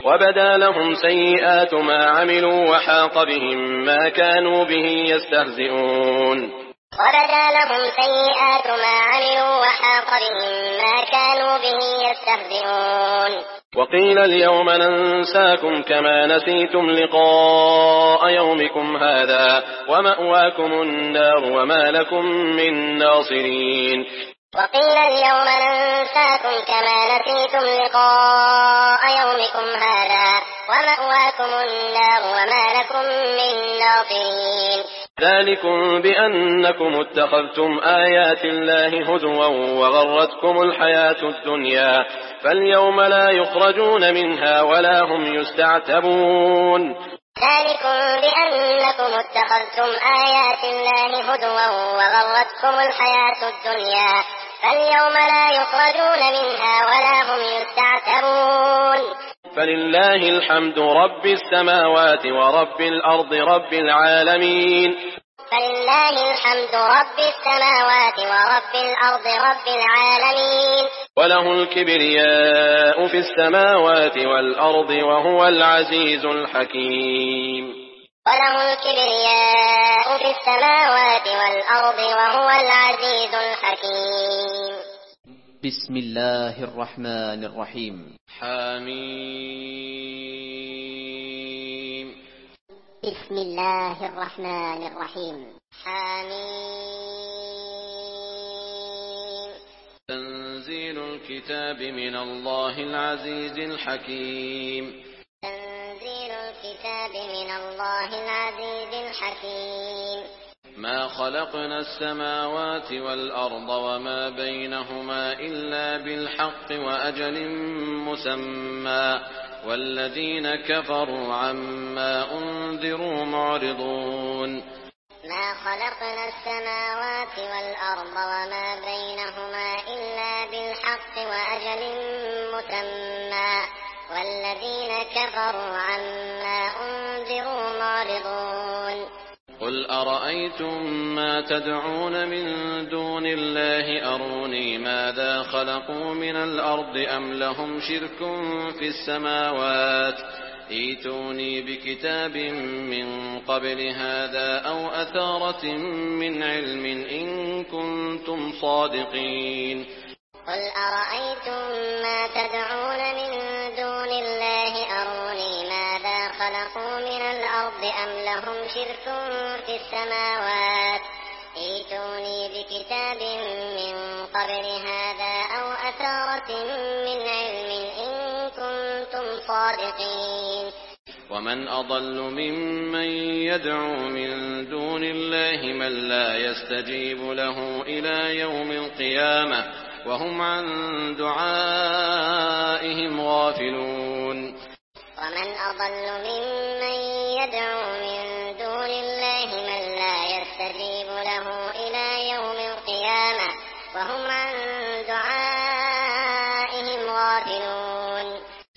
وبدا لهم سيئات ما عملوا وحاق بهم ما كانوا به يستهزئون. وبدا لهم سيئات ما عملوا وحاق بهم ما كانوا به يستهزئون. وقيل اليوم ننساكم كما نسيتم لقاء يومكم هذا ومأواكم النار وما لكم من ناصرين. وقيل اليوم ننساكم كما نسيتم لقاء يومكم هذا ومأواكم النار وما لكم من ناصرين. ذلكم بأنكم اتخذتم آيات الله هزوا وغرتكم الحياة الدنيا فاليوم لا يخرجون منها ولا هم يستعتبون. ذلكم بأنكم اتخذتم آيات الله هزوا وغرتكم الحياة الدنيا فاليوم لا يخرجون منها ولا هم يستعتبون. فلله الحمد رب السماوات ورب الأرض رب العالمين. فلله الحمد رب السماوات ورب الأرض رب العالمين. وله الكبرياء في السماوات والأرض وهو العزيز الحكيم. وله الكبرياء في السماوات والأرض وهو العزيز الحكيم. بسم الله الرحمن الرحيم. حميم. بسم الله الرحمن الرحيم. حميم. تنزيل الكتاب من الله العزيز الحكيم. تنزيل الكتاب من الله العزيز الحكيم. ما خلقنا السماوات والأرض وما بينهما إلا بالحق وأجل مسمى والذين كفروا عما أنذروا معرضون. ما خلقنا السماوات والأرض وما بينهما إلا بالحق وأجل مسمى والذين كفروا عما أنذروا معرضون. قل أرأيتم ما تدعون من دون الله أروني ماذا خلقوا من الأرض أم لهم شرك في السماوات ائتوني بكتاب من قبل هذا أو أثارة من علم إن كنتم صادقين. قل أرأيتم ما تدعون من دون الله أروني ماذا خلقوا من الأرض أم لهم شرك في السماوات ائتوني بكتاب من قبل هذا أو أثارة من علم إن كنتم صادقين. ومن أضل ممن يدعو من دون الله من لا يستجيب له إلى يوم القيامة وهم عن دعائهم غافلون. ومن أضل ممن يدعو من دون الله من لا يستجيب له إلى يوم القيامة وهم عن